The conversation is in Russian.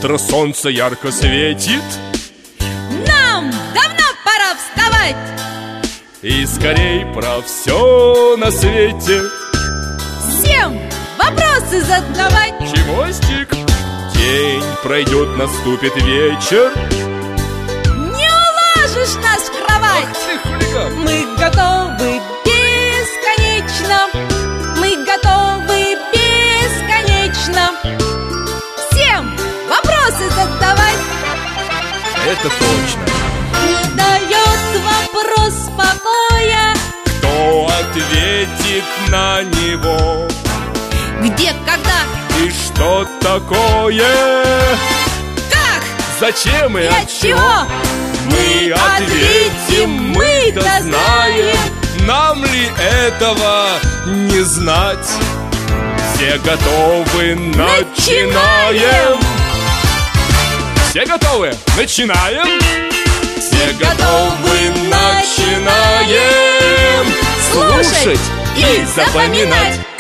Утро, солнце ярко светит. Нам давно пора вставать И скорей про все на свете всем вопросы задавать. Чевостик? День пройдет, наступит вечер. Не уложишь нас в кровать. Ах ты, хулиган! Мы готовы бесконечно. Мы готовы бесконечно всем вопросы задавать. Это точно. Не дает вопрос покоя. Кто ответит на него? Где, когда, И что такое? как, Зачем и и от чего? Мы ответим, мы-то знаем. Нам ли этого не знать? Все готовы, начинаем! Все готовы? Начинаем! Все готовы, начинаем! Слушать и запоминать!